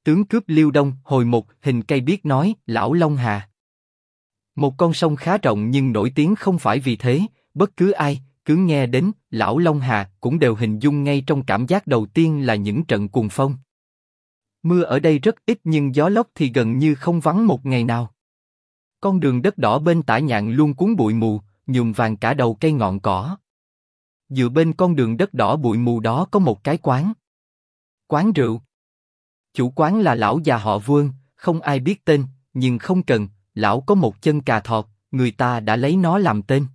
Tướng cướp Liêu Đông, hồi một, hình cây biết nói, lão Long Hà. Một con sông khá rộng nhưng nổi tiếng không phải vì thế, bất cứ ai, cứ nghe đến, lão Long Hà, cũng đều hình dung ngay trong cảm giác đầu tiên là những trận cuồng phong. Mưa ở đây rất ít nhưng gió lốc thì gần như không vắng một ngày nào. Con đường đất đỏ bên Tả Nhạn luôn cuốn bụi mù, nhuộm vàng cả đầu cây ngọn cỏ. Dựa bên con đường đất đỏ bụi mù đó có một cái quán. Quán rượu. Chủ quán là lão già họ Vương, không ai biết tên, nhưng không cần, lão có một chân cà thọt, người ta đã lấy nó làm tên.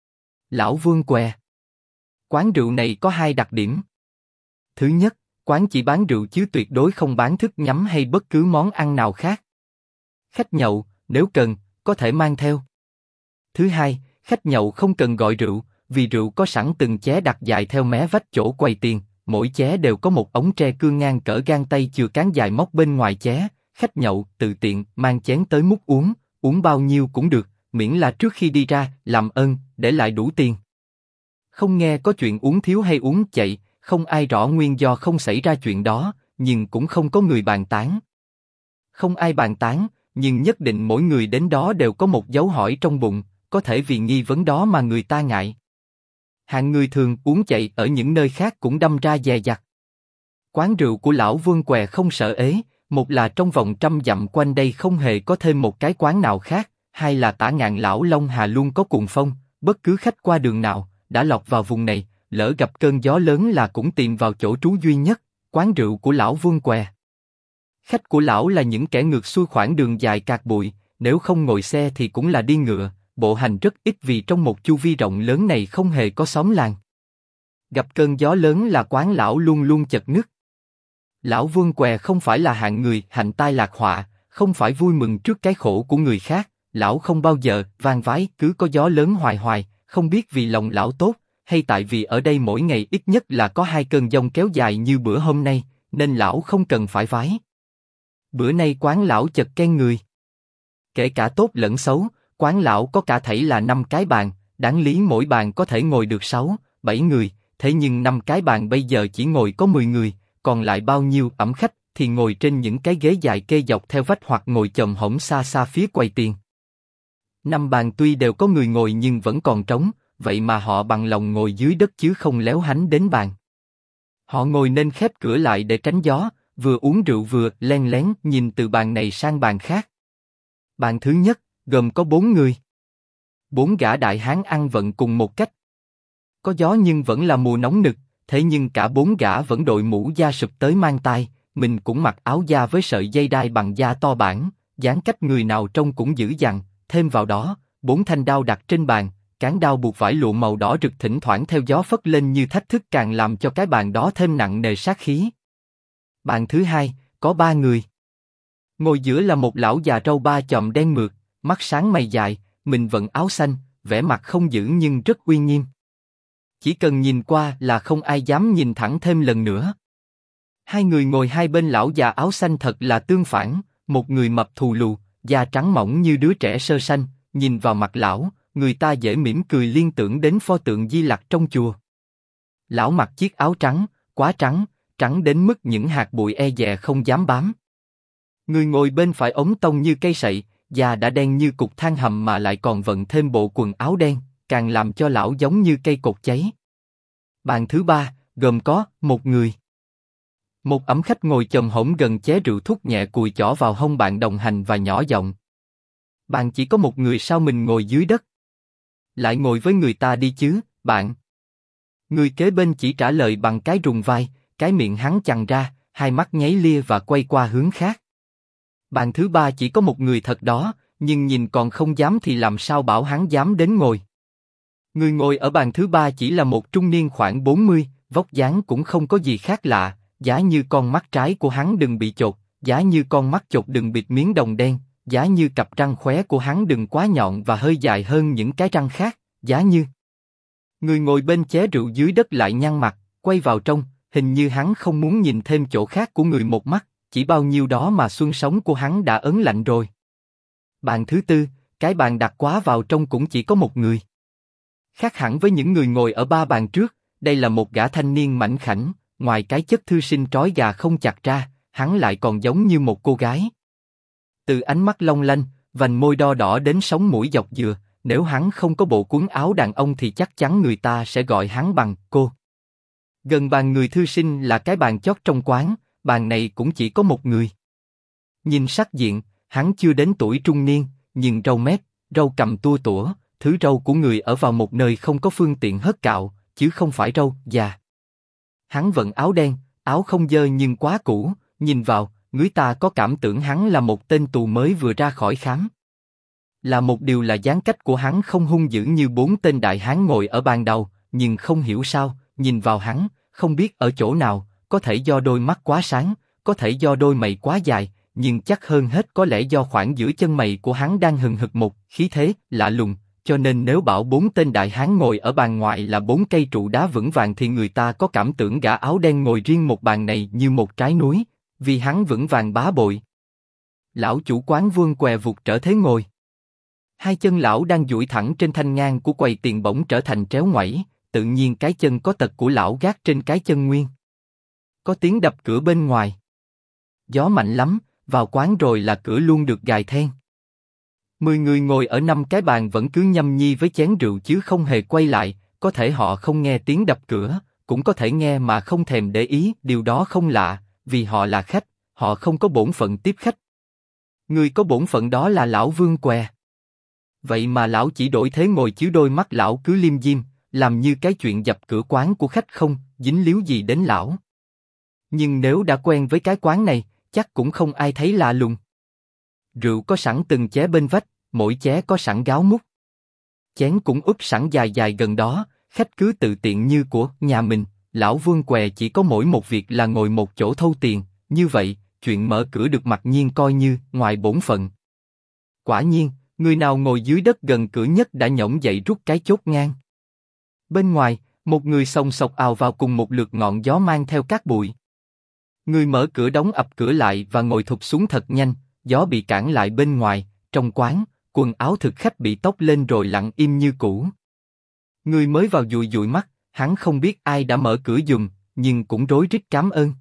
Lão Vương què. Quán rượu này có hai đặc điểm. Thứ nhất, quán chỉ bán rượu chứ tuyệt đối không bán thức nhắm hay bất cứ món ăn nào khác. Khách nhậu, nếu cần, có thể mang theo. Thứ hai, khách nhậu không cần gọi rượu, vì rượu có sẵn từng ché đặt dài theo mé vách chỗ quầy tiền, mỗi ché đều có một ống tre cưa ngang cỡ gang tay chừa cán dài móc bên ngoài ché. Khách nhậu tự tiện mang chén tới múc uống, uống bao nhiêu cũng được, miễn là trước khi đi ra, làm ơn, để lại đủ tiền. Không nghe có chuyện uống thiếu hay uống chạy, không ai rõ nguyên do không xảy ra chuyện đó, nhưng cũng không có người bàn tán. Không ai bàn tán, nhưng nhất định mỗi người đến đó đều có một dấu hỏi trong bụng, có thể vì nghi vấn đó mà người ta ngại. Hạng người thường uống chạy ở những nơi khác cũng đâm ra dè dặt. Quán rượu của lão Vương què không sợ ế, một là trong vòng 100 dặm quanh đây không hề có thêm một cái quán nào khác, hai là Tả Ngạn lão Long Hà luôn có cuồng phong, bất cứ khách qua đường nào đã lọt vào vùng này, lỡ gặp cơn gió lớn là cũng tìm vào chỗ trú duy nhất, quán rượu của lão Vương què. Khách của lão là những kẻ ngược xuôi khoảng đường dài cạt bụi, nếu không ngồi xe thì cũng là đi ngựa, bộ hành rất ít vì trong một chu vi rộng lớn này không hề có xóm làng. Gặp cơn gió lớn là quán lão luôn luôn chật ních. Lão Vương què không phải là hạng người hạnh tai lạc họa, không phải vui mừng trước cái khổ của người khác, lão không bao giờ van vái cứ có gió lớn hoài hoài, không biết vì lòng lão tốt, hay tại vì ở đây mỗi ngày ít nhất là có 2 cơn giông kéo dài như bữa hôm nay, nên lão không cần phải vái. Bữa nay quán lão chật ken người. Kể cả tốt lẫn xấu, quán lão có cả thảy là 5 cái bàn, đáng lý mỗi bàn có thể ngồi được 6, 7 người, thế nhưng 5 cái bàn bây giờ chỉ ngồi có 10 người, còn lại bao nhiêu ẩm khách thì ngồi trên những cái ghế dài kê dọc theo vách hoặc ngồi chồm hổm xa xa phía quầy tiền. 5 bàn tuy đều có người ngồi nhưng vẫn còn trống, vậy mà họ bằng lòng ngồi dưới đất chứ không léo hánh đến bàn. Họ ngồi nên khép cửa lại để tránh gió, vừa uống rượu vừa len lén nhìn từ bàn này sang bàn khác. Bàn thứ nhất gồm có 4 người. 4 gã đại hán ăn vận cùng một cách. Có gió nhưng vẫn là mùa nóng nực, thế nhưng cả 4 gã vẫn đội mũ da sụp tới mang tai, mình cũng mặc áo da với sợi dây đai bằng da to bản, dáng cách người nào trông cũng dữ dằn, thêm vào đó, 4 thanh đao đặt trên bàn, cán đao buộc vải lụa màu đỏ rực thỉnh thoảng theo gió phất lên như thách thức càng làm cho cái bàn đó thêm nặng nề sát khí. Bàn thứ hai, có 3 người. Ngồi giữa là một lão già râu ba chòm đen mượt, mắt sáng mày dài, mình vận áo xanh, vẻ mặt không dữ nhưng rất uy nghiêm. Chỉ cần nhìn qua là không ai dám nhìn thẳng thêm lần nữa. 2 người ngồi hai bên lão già áo xanh thật là tương phản, một người mập thù lù, da trắng mỏng như đứa trẻ sơ sanh, nhìn vào mặt lão, người ta dễ mỉm cười liên tưởng đến pho tượng Di Lặc trong chùa. Lão mặc chiếc áo trắng, quá trắng, trắng đến mức những hạt bụi e dè không dám bám. Người ngồi bên phải ống tông như cây sậy, da đã đen như cục than hầm mà lại còn vận thêm bộ quần áo đen, càng làm cho lão giống như cây cột cháy. Bàn thứ ba gồm có 1 người. Một ẩm khách ngồi chồm hổm gần ché rượu thúc nhẹ cùi chỏ vào hông bạn đồng hành và nhỏ giọng. Bạn chỉ có 1 người sao mình ngồi dưới đất? Lại ngồi với người ta đi chứ, bạn. Người kế bên chỉ trả lời bằng cái rùng vai, cái miệng hắn chằng ra, hai mắt nháy lia và quay qua hướng khác. Bàn thứ ba chỉ có 1 người thật đó, nhưng nhìn còn không dám thì làm sao bảo hắn dám đến ngồi. Người ngồi ở bàn thứ ba chỉ là một trung niên khoảng 40, vóc dáng cũng không có gì khác lạ, giá như con mắt trái của hắn đừng bị chột, giá như con mắt chột đừng bịt miếng đồng đen, giá như cặp răng khóe của hắn đừng quá nhọn và hơi dài hơn những cái răng khác, giá như. Người ngồi bên ché rượu dưới đất lại nhăn mặt, quay vào trong, hình như hắn không muốn nhìn thêm chỗ khác của người một mắt, chỉ bao nhiêu đó mà xương sống của hắn đã ớn lạnh rồi. Bàn thứ tư, cái bàn đặt quá vào trong cũng chỉ có 1 người. Khác hẳn với những người ngồi ở 3 bàn trước, đây là một gã thanh niên mảnh khảnh, ngoài cái chất thư sinh trói gà không chặt ra, hắn lại còn giống như một cô gái. Từ ánh mắt long lanh, vành môi đo đỏ đến sống mũi dọc dừa, nếu hắn không có bộ quần áo đàn ông thì chắc chắn người ta sẽ gọi hắn bằng cô. Gần bàn người thư sinh là cái bàn chót trong quán, bàn này cũng chỉ có một người. Nhìn sắc diện, hắn chưa đến tuổi trung niên, nhưng râu mép, râu cằm tua tủa, thứ râu của người ở vào một nơi không có phương tiện hớt cạo, chứ không phải râu già. Hắn vận áo đen, áo không dơ nhưng quá cũ, nhìn vào, người ta có cảm tưởng hắn là một tên tù mới vừa ra khỏi khám. Là một điều là dáng cách của hắn không hung dữ như bốn tên đại hán ngồi ở bàn đầu, nhưng không hiểu sao, nhìn vào hắn, không biết ở chỗ nào, có thể do đôi mắt quá sáng, có thể do đôi mày quá dài, nhưng chắc hơn hết có lẽ do khoảng giữa chân mày của hắn đang hừng hực một khí thế lạ lùng, cho nên nếu bảo bốn tên đại hán ngồi ở bàn ngoại là bốn cây trụ đá vững vàng thì người ta có cảm tưởng gã áo đen ngồi riêng một bàn này như một trái núi, vì hắn vững vàng bá bội. Lão chủ quán Vương què vụt trở thế ngồi. Hai chân lão đang duỗi thẳng trên thanh ngang của quầy tiền bỗng trở thành tréo ngoảy, tự nhiên cái chân có tật của lão gác trên cái chân nguyên. Có tiếng đập cửa bên ngoài. Gió mạnh lắm, vào quán rồi là cửa luôn được gài then. 10 người ngồi ở 5 cái bàn vẫn cứ nhâm nhi với chén rượu chứ không hề quay lại, có thể họ không nghe tiếng đập cửa, cũng có thể nghe mà không thèm để ý, điều đó không lạ, vì họ là khách, họ không có bổn phận tiếp khách. Người có bổn phận đó là lão Vương què. Vậy mà lão chỉ đổi thế ngồi chứ đôi mắt lão cứ liêm diêm, làm như cái chuyện dập cửa quán của khách không dính líu gì đến lão. Nhưng nếu đã quen với cái quán này, chắc cũng không ai thấy lạ lùng. Rượu có sẵn từng ché bên vách, mỗi ché có sẵn gáo múc. Chén cũng úp sẵn dài dài gần đó, khách cứ tự tiện như của nhà mình. Lão Vương què chỉ có mỗi một việc là ngồi một chỗ thâu tiền, như vậy, chuyện mở cửa được mặc nhiên coi như ngoài bổn phận. Quả nhiên, người nào ngồi dưới đất gần cửa nhất đã nhổm dậy rút cái chốt ngang. Bên ngoài, một người xông xộc ào vào cùng một lượt ngọn gió mang theo cát bụi. Người mở cửa đóng ập cửa lại và ngồi thụp xuống thật nhanh, gió bị cản lại bên ngoài, trong quán, quần áo thực khách bị tóc lên rồi lặng im như cũ. Người mới vào dụi dụi mắt, hắn không biết ai đã mở cửa giùm, nhưng cũng rối rít cảm ơn.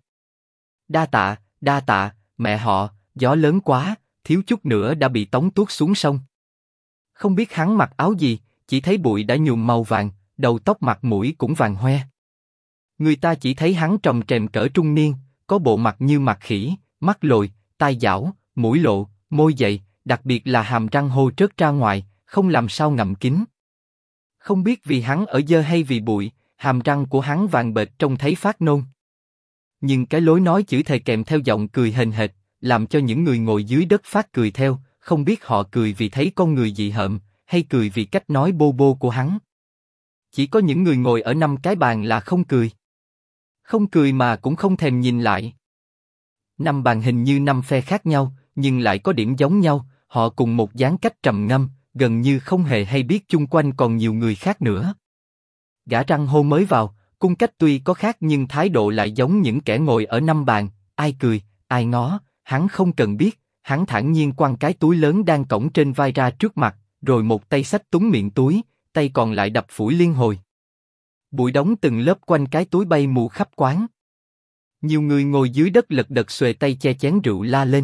Đa tạ, mẹ họ, gió lớn quá, thiếu chút nữa đã bị tống tuốt xuống sông. Không biết hắn mặc áo gì, chỉ thấy bụi đã nhuộm màu vàng, đầu tóc mặt mũi cũng vàng hoe. Người ta chỉ thấy hắn trầm trềm cỡ trung niên, có bộ mặt như mặt khỉ, mắt lồi, tai dảo, mũi lộ, môi dày, đặc biệt là hàm răng hô trớt ra ngoài, không làm sao ngậm kín. Không biết vì hắn ở dơ hay vì bụi, hàm răng của hắn vàng bệt trông thấy phát nôn. Nhưng cái lối nói chữ thề kèm theo giọng cười hềnh hệt, làm cho những người ngồi dưới đất phát cười theo, không biết họ cười vì thấy con người dị hợm, hay cười vì cách nói bô bô của hắn. Chỉ có những người ngồi ở 5 cái bàn là không cười. Không cười mà cũng không thèm nhìn lại. 5 bàn hình như 5 phe khác nhau, nhưng lại có điểm giống nhau, họ cùng một dáng cách trầm ngâm, gần như không hề hay biết chung quanh còn nhiều người khác nữa. Gã răng hô mới vào, cung cách tuy có khác nhưng thái độ lại giống những kẻ ngồi ở 5 bàn, ai cười, ai ngó, hắn không cần biết, hắn thản nhiên quăng cái túi lớn đang cõng trên vai ra trước mặt, rồi một tay xách túng miệng túi, tay còn lại đập phủi liên hồi. Bụi đóng từng lớp quanh cái túi bay mù khắp quán. Nhiều người ngồi dưới đất lật đật xuề tay che chén rượu la lên.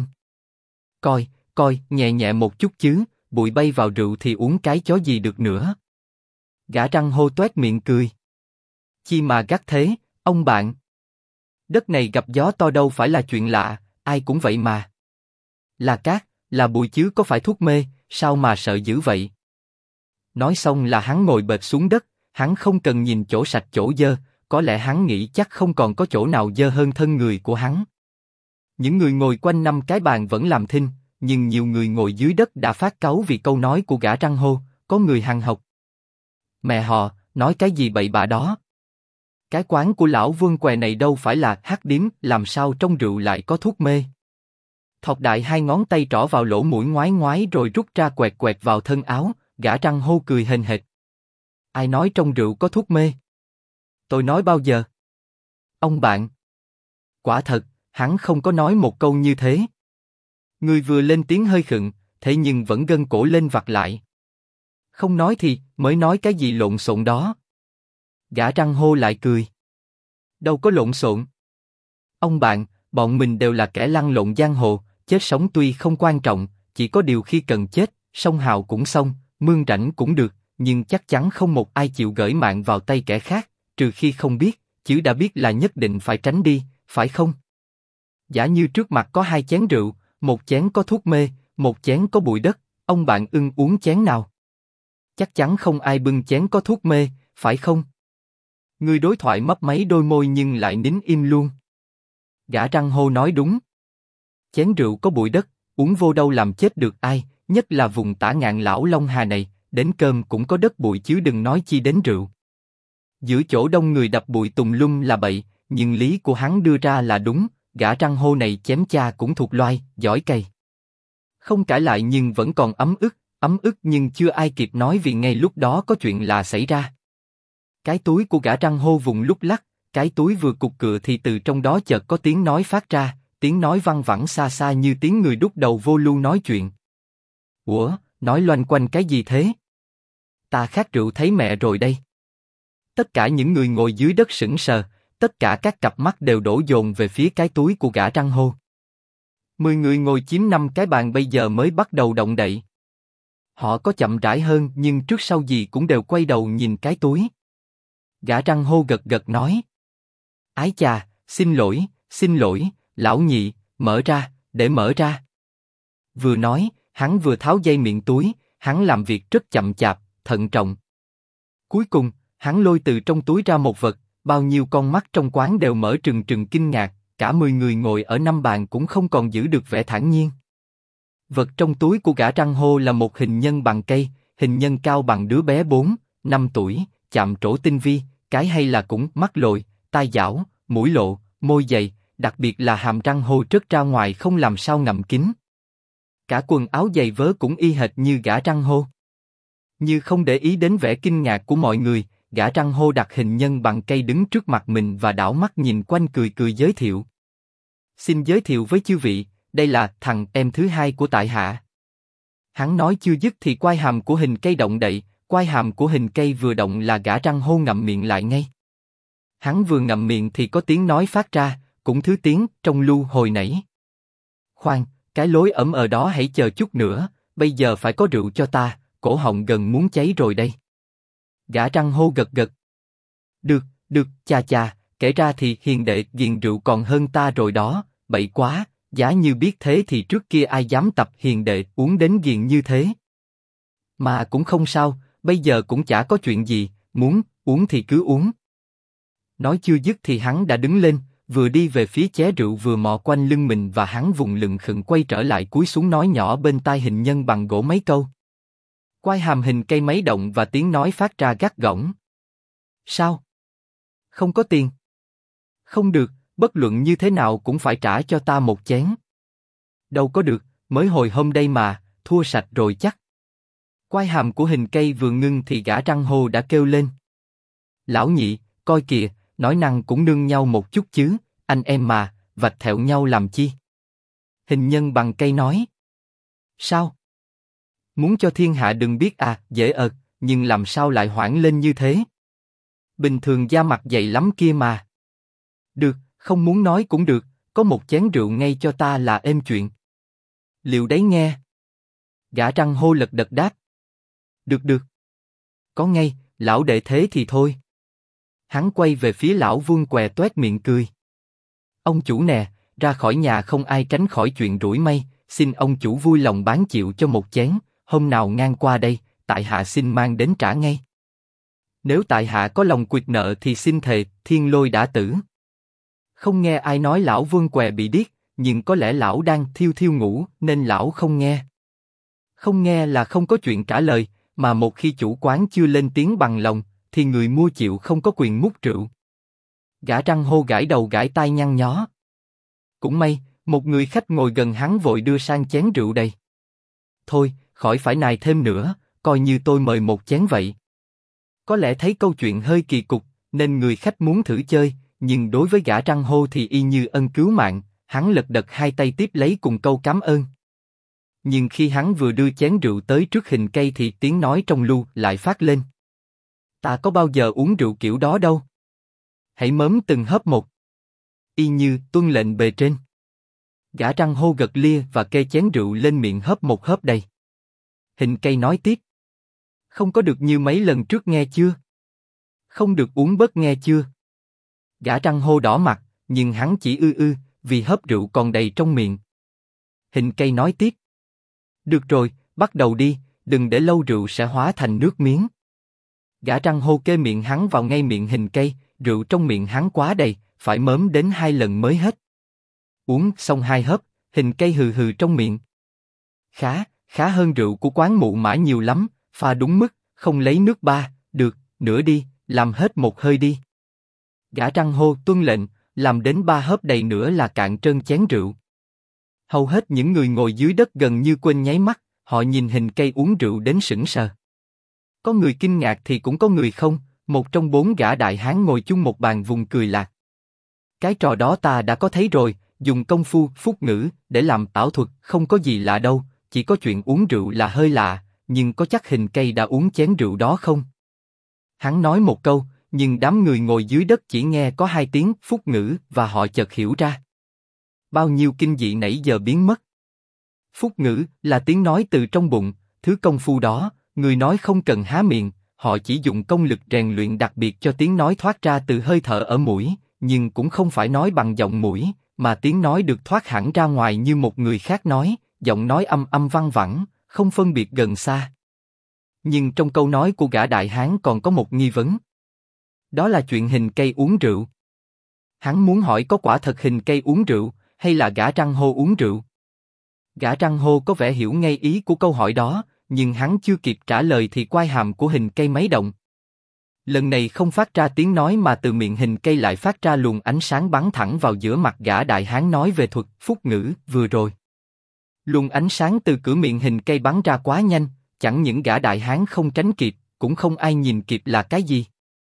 Coi, nhẹ nhẹ một chút chứ, bụi bay vào rượu thì uống cái chó gì được nữa. Gã răng hô toét miệng cười. Chi mà gắt thế, ông bạn. Đất này gặp gió to đâu phải là chuyện lạ, ai cũng vậy mà. Là cát, là bụi chứ có phải thuốc mê, sao mà sợ dữ vậy? Nói xong là hắn ngồi bệt xuống đất, hắn không cần nhìn chỗ sạch chỗ dơ, có lẽ hắn nghĩ chắc không còn có chỗ nào dơ hơn thân người của hắn. Những người ngồi quanh 5 cái bàn vẫn làm thinh, nhưng nhiều người ngồi dưới đất đã phát cáu vì câu nói của gã răng hô, có người hằn học. Mẹ họ, nói cái gì bậy bạ đó? Cái quán của lão Vương què này đâu phải là hát điếm, làm sao trong rượu lại có thuốc mê? Thọc đại 2 ngón tay trỏ vào lỗ mũi ngoái ngoái rồi rút ra quẹt quẹt vào thân áo, gã răng hô cười hềnh hệt. Ai nói trong rượu có thuốc mê? Tôi nói bao giờ? Ông bạn. Quả thật, hắn không có nói một câu như thế. Người vừa lên tiếng hơi khựng, thế nhưng vẫn gân cổ lên vặt lại. Không nói thì, mới nói cái gì lộn xộn đó. Gã răng hô lại cười. Đâu có lộn xộn. Ông bạn, bọn mình đều là kẻ lăn lộn giang hồ, chết sống tuy không quan trọng, chỉ có điều khi cần chết, sông hào cũng xong, mương rảnh cũng được, nhưng chắc chắn không một ai chịu gửi mạng vào tay kẻ khác, trừ khi không biết, chứ đã biết là nhất định phải tránh đi, phải không? Giả như trước mặt có 2 chén rượu, một chén có thuốc mê, một chén có bụi đất, ông bạn ưng uống chén nào? Chắc chắn không ai bưng chén có thuốc mê, phải không? Người đối thoại mấp máy đôi môi nhưng lại nín im luôn. Gã răng hô nói đúng. Chén rượu có bụi đất, uống vô đâu làm chết được ai, nhất là vùng tả ngạn lão Long Hà này, đến cơm cũng có đất bụi chứ đừng nói chi đến rượu. Giữa chỗ đông người đập bụi tùng lum là bậy, nhưng lý của hắn đưa ra là đúng, gã răng hô này chém cha cũng thuộc loài, giỏi cày. Không cãi lại nhưng vẫn còn ấm ức nhưng chưa ai kịp nói vì ngay lúc đó có chuyện là xảy ra. Cái túi của gã răng hô vùng lúc lắc, cái túi vừa cục cựa thì từ trong đó chợt có tiếng nói phát ra, tiếng nói văng vẳng xa xa như tiếng người đút đầu vô lu nói chuyện. Ủa, nói loanh quanh cái gì thế? Ta khát rượu thấy mẹ rồi đây. Tất cả những người ngồi dưới đất sững sờ, tất cả các cặp mắt đều đổ dồn về phía cái túi của gã răng hô. 10 người ngồi chiếm 5 cái bàn bây giờ mới bắt đầu động đậy. Họ có chậm rãi hơn nhưng trước sau gì cũng đều quay đầu nhìn cái túi. Gã răng hô gật gật nói. Ái chà, xin lỗi, lão nhị, mở ra, để mở ra. Vừa nói, hắn vừa tháo dây miệng túi, hắn làm việc rất chậm chạp, thận trọng. Cuối cùng, hắn lôi từ trong túi ra một vật, bao nhiêu con mắt trong quán đều mở trừng trừng kinh ngạc, cả 10 người ngồi ở 5 bàn cũng không còn giữ được vẻ thản nhiên. Vật trong túi của gã răng hô là một hình nhân bằng cây, hình nhân cao bằng đứa bé 4, 5 tuổi, chạm trổ tinh vi, cái hay là cũng mắt lồi, tai dảo, mũi lộ, môi dày, đặc biệt là hàm răng hô trớt ra ngoài không làm sao ngậm kín. Cả quần áo giày vớ cũng y hệt như gã răng hô. Như không để ý đến vẻ kinh ngạc của mọi người, gã răng hô đặt hình nhân bằng cây đứng trước mặt mình và đảo mắt nhìn quanh cười cười giới thiệu. Xin giới thiệu với chư vị, đây là thằng em thứ 2 của tại hạ. Hắn nói chưa dứt thì quai hàm của hình cây động đậy, quai hàm của hình cây vừa động là gã răng hô ngậm miệng lại ngay. Hắn vừa ngậm miệng thì có tiếng nói phát ra, cũng thứ tiếng trong lu hồi nãy. Khoan, cái lối ẩm ở đó hãy chờ chút nữa, bây giờ phải có rượu cho ta, cổ họng gần muốn cháy rồi đây. Gã răng hô gật gật. Được, chà, kể ra thì hiền đệ ghiền rượu còn hơn ta rồi đó, bậy quá, giá như biết thế thì trước kia ai dám tập hiền đệ uống đến ghiền như thế. Mà cũng không sao, bây giờ cũng chả có chuyện gì, muốn uống thì cứ uống. Nói chưa dứt thì hắn đã đứng lên, vừa đi về phía ché rượu vừa mò quanh lưng mình và hắn vùng lừng khựng quay trở lại cúi xuống nói nhỏ bên tai hình nhân bằng gỗ mấy câu. Quai hàm hình cây mấy động và tiếng nói phát ra gắt gỏng. Sao? Không có tiền? Không được, bất luận như thế nào cũng phải trả cho ta một chén. Đâu có được, mới hồi hôm đây mà, thua sạch rồi chắc. Quai hàm của hình cây vừa ngưng thì gã răng hô đã kêu lên. Lão nhị, coi kìa, nói năng cũng nương nhau một chút chứ, anh em mà, vạch thẹo nhau làm chi? Hình nhân bằng cây nói. Sao? Muốn cho thiên hạ đừng biết à, dễ ợt, nhưng làm sao lại hoảng lên như thế? Bình thường da mặt dày lắm kia mà. Được, không muốn nói cũng được, có một chén rượu ngay cho ta là êm chuyện. Liệu đấy nghe? Gã răng hô lật đật đáp. Được. Có ngay, lão đệ thế thì thôi. Hắn quay về phía lão Vương què toét miệng cười. Ông chủ nè, ra khỏi nhà không ai tránh khỏi chuyện rủi may, xin ông chủ vui lòng bán chịu cho một chén, hôm nào ngang qua đây, tại hạ xin mang đến trả ngay. Nếu tại hạ có lòng quỵt nợ thì xin thề, thiên lôi đã tử. Không nghe ai nói lão Vương què bị điếc, nhưng có lẽ lão đang thiêu ngủ nên lão không nghe. Không nghe là không có chuyện trả lời, mà một khi chủ quán chưa lên tiếng bằng lòng, thì người mua chịu không có quyền múc rượu. Gã răng hô gãi đầu gãi tai nhăn nhó. Cũng may, một người khách ngồi gần hắn vội đưa sang chén rượu đầy. Thôi, khỏi phải nài thêm nữa, coi như tôi mời một chén vậy. Có lẽ thấy câu chuyện hơi kỳ cục, nên người khách muốn thử chơi, nhưng đối với gã răng hô thì y như ân cứu mạng, hắn lật đật hai tay tiếp lấy cùng câu cảm ơn. Nhưng khi hắn vừa đưa chén rượu tới trước hình cây thì tiếng nói trong lu lại phát lên. Ta có bao giờ uống rượu kiểu đó đâu. Hãy mớm từng hớp một. y như tuân lệnh bề trên. Gã răng hô gật lia và kê chén rượu lên miệng hớp một hớp đầy. Hình cây nói tiếp. Không có được như mấy lần trước nghe chưa? Không được uống bớt nghe chưa? Gã răng hô đỏ mặt, nhưng hắn chỉ vì hớp rượu còn đầy trong miệng. Hình cây nói tiếp. Được rồi, bắt đầu đi, đừng để lâu rượu sẽ hóa thành nước miếng. Gã răng hô kê miệng hắn vào ngay miệng hình cây, rượu trong miệng hắn quá đầy, phải mớm đến 2 lần mới hết. Uống xong 2 hớp, hình cây hừ hừ trong miệng. Khá hơn rượu của quán Mụ Mã nhiều lắm, pha đúng mức, không lấy nước ba, được, nữa đi, làm hết một hơi đi. Gã răng hô tuân lệnh, làm đến 3 hớp đầy nữa là cạn trơn chén rượu. Hầu hết những người ngồi dưới đất gần như quên nháy mắt, họ nhìn hình cây uống rượu đến sững sờ. Có người kinh ngạc thì cũng có người không, một trong 4 gã đại hán ngồi chung một bàn vùng cười lạc. Cái trò đó ta đã có thấy rồi, dùng công phu, phúc ngữ, để làm ảo thuật, không có gì lạ đâu, chỉ có chuyện uống rượu là hơi lạ, nhưng có chắc hình cây đã uống chén rượu đó không? Hắn nói một câu, nhưng đám người ngồi dưới đất chỉ nghe có 2 tiếng phúc ngữ và họ chợt hiểu ra. Bao nhiêu kinh dị nãy giờ biến mất. Phúc ngữ là tiếng nói từ trong bụng, thứ công phu đó, người nói không cần há miệng, họ chỉ dùng công lực rèn luyện đặc biệt cho tiếng nói thoát ra từ hơi thở ở mũi, nhưng cũng không phải nói bằng giọng mũi, mà tiếng nói được thoát hẳn ra ngoài như một người khác nói, giọng nói âm âm văng vẳng, không phân biệt gần xa. Nhưng trong câu nói của gã đại hán còn có một nghi vấn. Đó là chuyện hình cây uống rượu. Hắn muốn hỏi có quả thật hình cây uống rượu, hay là gã răng hô uống rượu. Gã răng hô có vẻ hiểu ngay ý của câu hỏi đó, nhưng hắn chưa kịp trả lời thì quai hàm của hình cây máy động. Lần này không phát ra tiếng nói mà từ miệng hình cây lại phát ra luồng ánh sáng bắn thẳng vào giữa mặt gã đại hán nói về thuật phúc ngữ vừa rồi. Luồng ánh sáng từ cửa miệng hình cây bắn ra quá nhanh, chẳng những gã đại hán không tránh kịp, cũng không ai nhìn kịp là cái gì.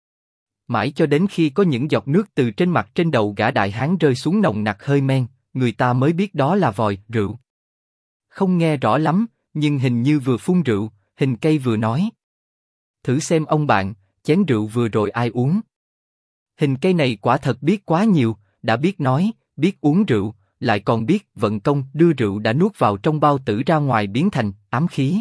Mãi cho đến khi có những giọt nước từ trên mặt trên đầu gã đại hán rơi xuống nồng nặc hơi men, người ta mới biết đó là vòi rượu. Không nghe rõ lắm, nhưng hình như vừa phun rượu, hình cây vừa nói. Thử xem ông bạn, chén rượu vừa rồi ai uống? Hình cây này quả thật biết quá nhiều, đã biết nói, biết uống rượu, lại còn biết vận công đưa rượu đã nuốt vào trong bao tử ra ngoài biến thành ám khí.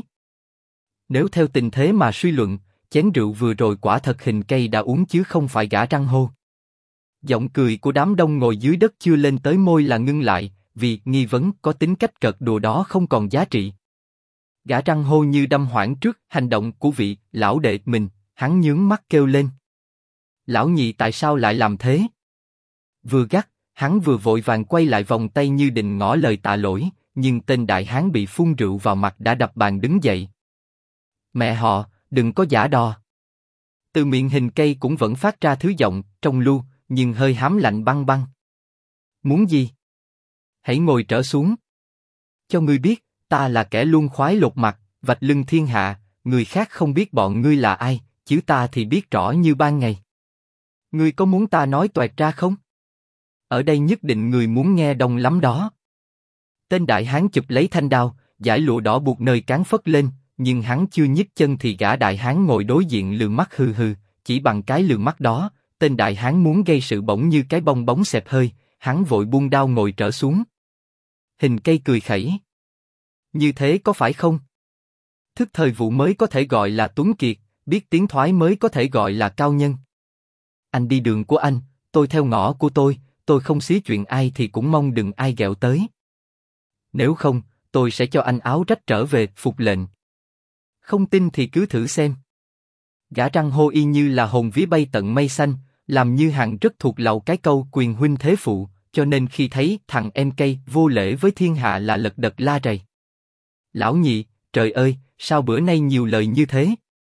Nếu theo tình thế mà suy luận, chén rượu vừa rồi quả thật hình cây đã uống chứ không phải gã răng hô. Giọng cười của đám đông ngồi dưới đất chưa lên tới môi là ngưng lại, vì nghi vấn có tính cách cợt đùa đó không còn giá trị. Gã răng hô như đâm hoảng trước hành động của vị lão đệ mình, hắn nhướng mắt kêu lên. Lão nhị tại sao lại làm thế? Vừa gắt, hắn vừa vội vàng quay lại vòng tay như định ngỏ lời tạ lỗi, nhưng tên đại hán bị phun rượu vào mặt đã đập bàn đứng dậy. Mẹ họ, đừng có giả đò. Từ miệng hình cây cũng vẫn phát ra thứ giọng trong lu, nhưng hơi hám lạnh băng băng. Muốn gì? Hãy ngồi trở xuống. Cho ngươi biết, ta là kẻ luôn khoái lột mặt, vạch lưng thiên hạ, người khác không biết bọn ngươi là ai, chứ ta thì biết rõ như ban ngày. Ngươi có muốn ta nói toẹt ra không? Ở đây nhất định người muốn nghe đông lắm đó. Tên đại hán chụp lấy thanh đao, dải lụa đỏ buộc nơi cán phất lên, nhưng hắn chưa nhích chân thì gã đại hán ngồi đối diện lườm mắt hừ hừ, chỉ bằng cái lườm mắt đó, tên đại hán muốn gây sự bỗng như cái bong bóng xẹp hơi, hắn vội buông đao ngồi trở xuống. Hình cây cười khẩy. Như thế có phải không? Thức thời vụ mới có thể gọi là tuấn kiệt, biết tiếng thoái mới có thể gọi là cao nhân. Anh đi đường của anh, tôi theo ngõ của tôi không xí chuyện ai thì cũng mong đừng ai ghẹo tới. Nếu không, tôi sẽ cho anh áo rách trở về, phục lệnh. Không tin thì cứ thử xem. Gã răng hô y như là hồn vía bay tận mây xanh, làm như hàng rất thuộc lòng cái câu quyền huynh thế phụ, cho nên khi thấy thằng em cây vô lễ với thiên hạ là lật đật la rầy. Lão nhị, trời ơi, sao bữa nay nhiều lời như thế?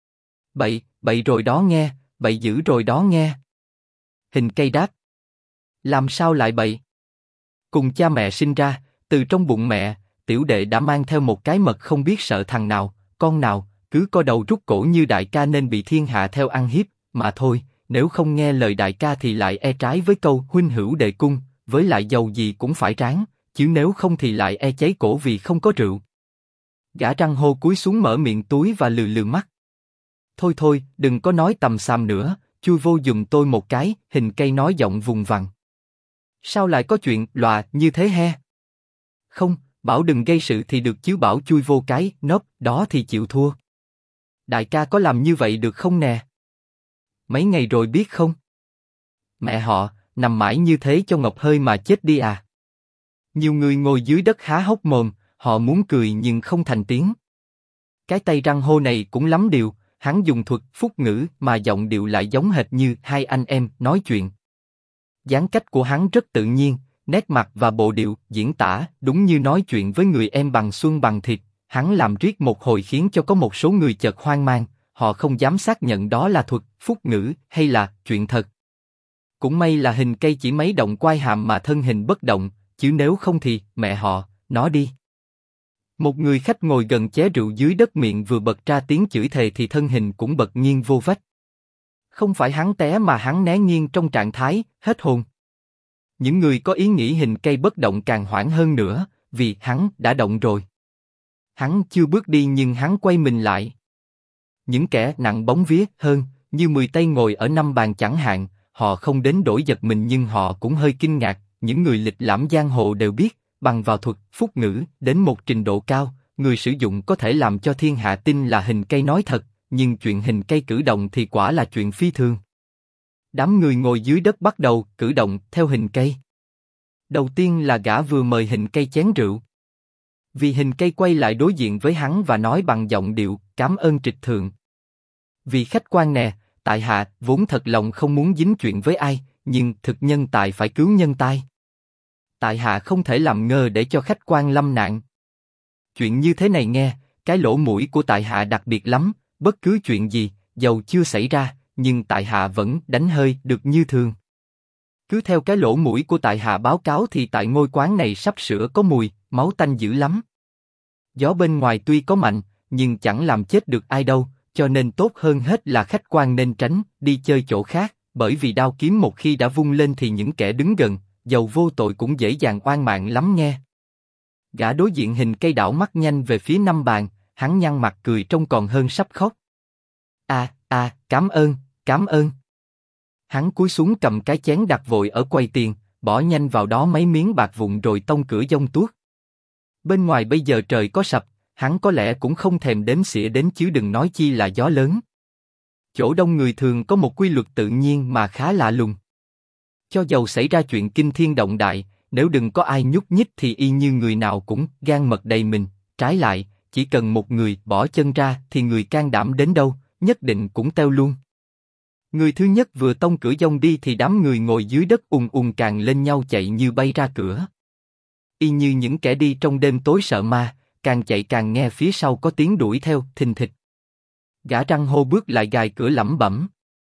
Bậy rồi đó nghe, bậy dữ rồi đó nghe. Hình cây đáp. Làm sao lại bậy? Cùng cha mẹ sinh ra, từ trong bụng mẹ, tiểu đệ đã mang theo một cái mật không biết sợ thằng nào, con nào, cứ co đầu rút cổ như đại ca nên bị thiên hạ theo ăn hiếp, mà thôi, nếu không nghe lời đại ca thì lại e trái với câu huynh hữu đệ cung, với lại dầu gì cũng phải ráng, chứ nếu không thì lại e cháy cổ vì không có rượu. Gã răng hô cúi xuống mở miệng túi và lừ lừ mắt. Thôi, đừng có nói tầm xàm nữa, chui vô giùm tôi một cái, hình cây nói giọng vùng vằng. Sao lại có chuyện lòa như thế he? Không, bảo đừng gây sự thì được chứ bảo chui vô cái nốp đó thì chịu thua. Đại ca có làm như vậy được không nè? Mấy ngày rồi biết không? Mẹ họ, nằm mãi như thế cho ngọc hơi mà chết đi à? Nhiều người ngồi dưới đất há hốc mồm, họ muốn cười nhưng không thành tiếng. Cái tay răng hô này cũng lắm điều, hắn dùng thuật phúc ngữ mà giọng điệu lại giống hệt như hai anh em nói chuyện. Dáng cách của hắn rất tự nhiên, nét mặt và bộ điệu diễn tả đúng như nói chuyện với người em bằng xuân bằng thịt. Hắn làm riết một hồi khiến cho có một số người chợt hoang mang, họ không dám xác nhận đó là thuật phúc ngữ hay là chuyện thật. Cũng may là hình cây chỉ mấy động quai hàm mà thân hình bất động, chứ nếu không thì mẹ họ, nó đi. Một người khách ngồi gần ché rượu dưới đất miệng vừa bật ra tiếng chửi thề thì thân hình cũng bật nghiêng vô vách. Không phải hắn té mà hắn né nghiêng trong trạng thái hết hồn. Những người có ý nghĩ hình cây bất động càng hoảng hơn nữa, vì hắn đã động rồi. Hắn chưa bước đi nhưng hắn quay mình lại. Những kẻ nặng bóng vía hơn, như 10 tay ngồi ở 5 bàn chẳng hạn, họ không đến đổi giật mình nhưng họ cũng hơi kinh ngạc. Những người lịch lãm giang hồ đều biết, bằng vào thuật phúc ngữ đến một trình độ cao, người sử dụng có thể làm cho thiên hạ tin là hình cây nói thật, nhưng chuyện hình cây cử động thì quả là chuyện phi thường. Đám người ngồi dưới đất bắt đầu cử động theo hình cây. Đầu tiên là gã vừa mời hình cây chén rượu. Vì hình cây quay lại đối diện với hắn và nói bằng giọng điệu cảm ơn trịch thượng. Vì khách quan nè, tại hạ vốn thật lòng không muốn dính chuyện với ai, nhưng thực nhân tài phải cứu nhân tài. Tại hạ không thể làm ngơ để cho khách quan lâm nạn. Chuyện như thế này nghe, cái lỗ mũi của tại hạ đặc biệt lắm, bất cứ chuyện gì, dầu chưa xảy ra, nhưng tại hạ vẫn đánh hơi được như thường. Cứ theo cái lỗ mũi của tại hạ báo cáo thì tại ngôi quán này sắp sửa có mùi máu tanh dữ lắm. Gió bên ngoài tuy có mạnh, nhưng chẳng làm chết được ai đâu, cho nên tốt hơn hết là khách quan nên tránh đi chơi chỗ khác, bởi vì đao kiếm một khi đã vung lên thì những kẻ đứng gần, dầu vô tội cũng dễ dàng oan mạng lắm nghe. Gã đối diện hình cây đảo mắt nhanh về phía 5 bàn, hắn nhăn mặt cười trông còn hơn sắp khóc. Cảm ơn, cảm ơn. Hắn cúi xuống cầm cái chén đặt vội ở quầy tiền, bỏ nhanh vào đó mấy miếng bạc vụn rồi tông cửa giông tuốt. Bên ngoài bây giờ trời có sập, hắn có lẽ cũng không thèm đếm xỉa đến chứ đừng nói chi là gió lớn. Chỗ đông người thường có một quy luật tự nhiên mà khá lạ lùng. Cho dầu xảy ra chuyện kinh thiên động đại, nếu đừng có ai nhúc nhích thì y như người nào cũng gan mật đầy mình, trái lại, chỉ cần một người bỏ chân ra thì người can đảm đến đâu, nhất định cũng teo luôn. Người thứ nhất vừa tông cửa giông đi thì đám người ngồi dưới đất càng lên nhau chạy như bay ra cửa. Y như những kẻ đi trong đêm tối sợ ma, càng chạy càng nghe phía sau có tiếng đuổi theo, thình thịch. Gã răng hô bước lại gài cửa lẩm bẩm.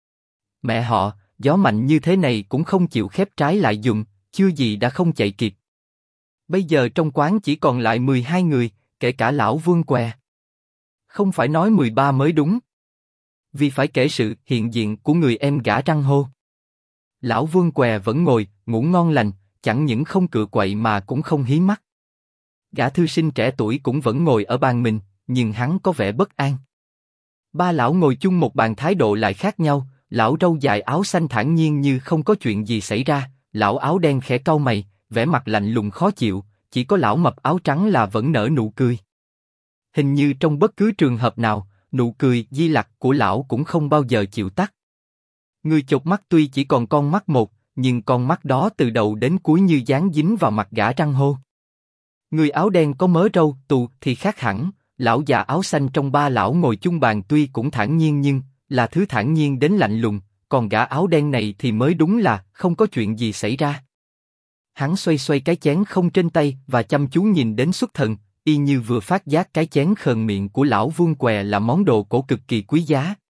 Mẹ họ, gió mạnh như thế này cũng không chịu khép trái lại dùng, chưa gì đã không chạy kịp. Bây giờ trong quán chỉ còn lại 12 người, kể cả lão Vương Què. Không phải nói 13 mới đúng. Vì phải kể sự hiện diện của người em gã răng hô. Lão Vương Què vẫn ngồi, ngủ ngon lành, chẳng những không cựa quậy mà cũng không hí mắt. Gã thư sinh trẻ tuổi cũng vẫn ngồi ở bàn mình, nhưng hắn có vẻ bất an. Ba lão ngồi chung một bàn thái độ lại khác nhau, lão râu dài áo xanh thản nhiên như không có chuyện gì xảy ra, lão áo đen khẽ cau mày, vẻ mặt lạnh lùng khó chịu, chỉ có lão mập áo trắng là vẫn nở nụ cười. Hình như trong bất cứ trường hợp nào, nụ cười di lặc của lão cũng không bao giờ chịu tắt. Người chột mắt tuy chỉ còn con mắt một, nhưng con mắt đó từ đầu đến cuối như dán dính vào mặt gã răng hô. Người áo đen có mớ râu tù thì khác hẳn, lão già áo xanh trong ba lão ngồi chung bàn tuy cũng thản nhiên nhưng là thứ thản nhiên đến lạnh lùng, còn gã áo đen này thì mới đúng là không có chuyện gì xảy ra. Hắn xoay xoay cái chén không trên tay và chăm chú nhìn đến xuất thần, y như vừa phát giác cái chén khờn miệng của lão Vương Què là món đồ cổ cực kỳ quý giá.